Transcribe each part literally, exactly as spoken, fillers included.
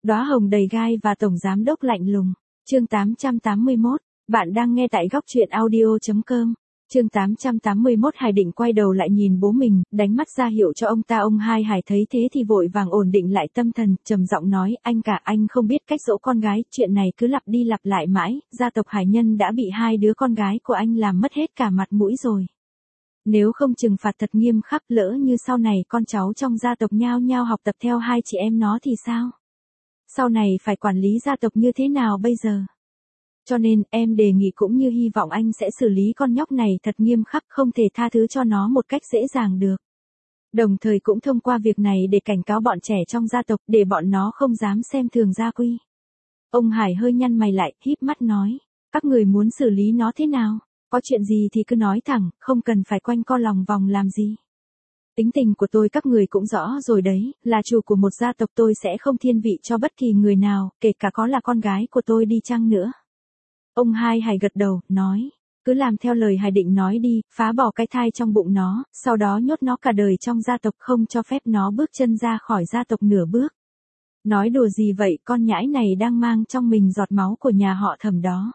Đóa hồng đầy gai và tổng giám đốc lạnh lùng. Chương tám trăm tám mươi mốt, bạn đang nghe tại góc truyện audio chấm com. Chương tám trăm tám mươi mốt Hải định quay đầu lại nhìn bố mình, đánh mắt ra hiệu cho ông ta. Ông Hai Hải thấy thế thì vội vàng ổn định lại tâm thần, trầm giọng nói, anh cả, anh không biết cách dỗ con gái, chuyện này cứ lặp đi lặp lại mãi, gia tộc Hải Nhân đã bị hai đứa con gái của anh làm mất hết cả mặt mũi rồi. Nếu không trừng phạt thật nghiêm khắc, lỡ như sau này con cháu trong gia tộc nhao nhao học tập theo hai chị em nó thì sao? Sau này phải quản lý gia tộc như thế nào bây giờ? Cho nên, em đề nghị cũng như hy vọng anh sẽ xử lý con nhóc này thật nghiêm khắc, không thể tha thứ cho nó một cách dễ dàng được. Đồng thời cũng thông qua việc này để cảnh cáo bọn trẻ trong gia tộc, để bọn nó không dám xem thường gia quy. Ông Hải hơi nhăn mày lại, híp mắt nói, các người muốn xử lý nó thế nào? Có chuyện gì thì cứ nói thẳng, không cần phải quanh co lòng vòng làm gì. Tính tình của tôi các người cũng rõ rồi đấy, là chủ của một gia tộc tôi sẽ không thiên vị cho bất kỳ người nào, kể cả có là con gái của tôi đi chăng nữa. Ông Hai Hải gật đầu, nói, cứ làm theo lời Hải định nói đi, phá bỏ cái thai trong bụng nó, sau đó nhốt nó cả đời trong gia tộc, không cho phép nó bước chân ra khỏi gia tộc nửa bước. Nói đùa gì vậy, con nhãi này đang mang trong mình giọt máu của nhà họ Thẩm đó.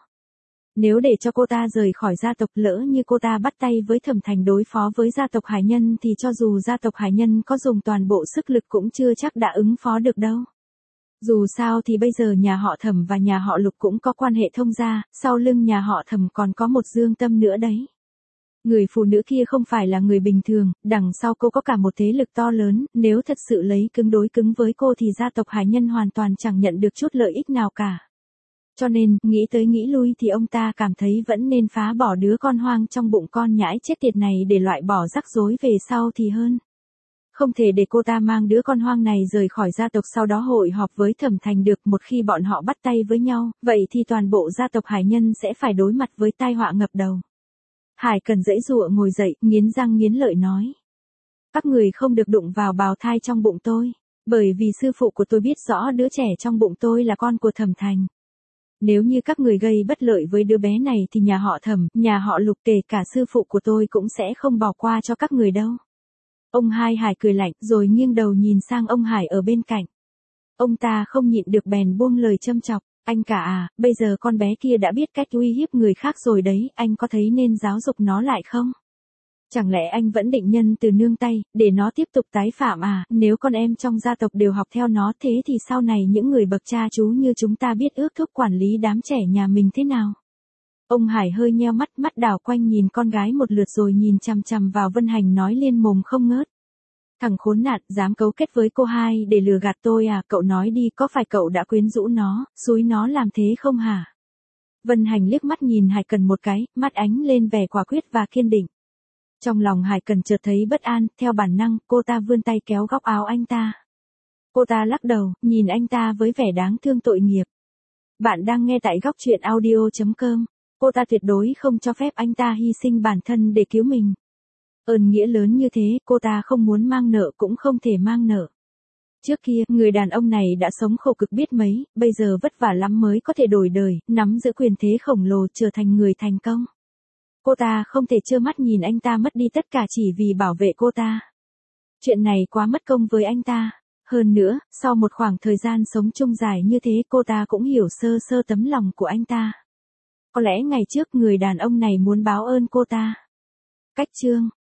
Nếu để cho cô ta rời khỏi gia tộc, lỡ như cô ta bắt tay với Thẩm Thành đối phó với gia tộc Hải Nhân thì cho dù gia tộc Hải Nhân có dùng toàn bộ sức lực cũng chưa chắc đã ứng phó được đâu. Dù sao thì bây giờ nhà họ Thẩm và nhà họ Lục cũng có quan hệ thông gia, sau lưng nhà họ Thẩm còn có một Dương Tâm nữa đấy. Người phụ nữ kia không phải là người bình thường, đằng sau cô có cả một thế lực to lớn, nếu thật sự lấy cứng đối cứng với cô thì gia tộc Hải Nhân hoàn toàn chẳng nhận được chút lợi ích nào cả. Cho nên, nghĩ tới nghĩ lui thì ông ta cảm thấy vẫn nên phá bỏ đứa con hoang trong bụng con nhãi chết tiệt này để loại bỏ rắc rối về sau thì hơn. Không thể để cô ta mang đứa con hoang này rời khỏi gia tộc sau đó hội họp với Thẩm Thành được. Một khi bọn họ bắt tay với nhau, vậy thì toàn bộ gia tộc Hải Nhân sẽ phải đối mặt với tai họa ngập đầu. Hải Cần giãy giụa ngồi dậy, nghiến răng nghiến lợi nói. Các người không được đụng vào bào thai trong bụng tôi, bởi vì sư phụ của tôi biết rõ đứa trẻ trong bụng tôi là con của Thẩm Thành. Nếu như các người gây bất lợi với đứa bé này thì nhà họ Thẩm, nhà họ Lục, kể cả sư phụ của tôi cũng sẽ không bỏ qua cho các người đâu. Ông Hai Hải cười lạnh rồi nghiêng đầu nhìn sang ông Hải ở bên cạnh. Ông ta không nhịn được bèn buông lời châm chọc, anh cả à, bây giờ con bé kia đã biết cách uy hiếp người khác rồi đấy, anh có thấy nên giáo dục nó lại không? Chẳng lẽ anh vẫn định nhân từ nương tay, để nó tiếp tục tái phạm à? Nếu con em trong gia tộc đều học theo nó thế thì sau này những người bậc cha chú như chúng ta biết ước thúc quản lý đám trẻ nhà mình thế nào? Ông Hải hơi nheo mắt, mắt đảo quanh nhìn con gái một lượt rồi nhìn chằm chằm vào Vân Hành nói liên mồm không ngớt. Thằng khốn nạn, dám cấu kết với cô Hai để lừa gạt tôi à? Cậu nói đi, có phải cậu đã quyến rũ nó, xúi nó làm thế không hả? Vân Hành liếc mắt nhìn Hải Cần một cái, mắt ánh lên vẻ quả quyết và kiên định. Trong lòng Hải Cần chợt thấy bất an, theo bản năng, cô ta vươn tay kéo góc áo anh ta. Cô ta lắc đầu, nhìn anh ta với vẻ đáng thương tội nghiệp. Bạn đang nghe tại góc truyện audio chấm com. Cô ta tuyệt đối không cho phép anh ta hy sinh bản thân để cứu mình. Ơn nghĩa lớn như thế, cô ta không muốn mang nợ cũng không thể mang nợ. Trước kia, người đàn ông này đã sống khổ cực biết mấy, bây giờ vất vả lắm mới có thể đổi đời, nắm giữ quyền thế khổng lồ, trở thành người thành công. Cô ta không thể trơ mắt nhìn anh ta mất đi tất cả chỉ vì bảo vệ cô ta. Chuyện này quá mất công với anh ta. Hơn nữa, sau một khoảng thời gian sống chung dài như thế cô ta cũng hiểu sơ sơ tấm lòng của anh ta. Có lẽ ngày trước người đàn ông này muốn báo ơn cô ta. Cách chương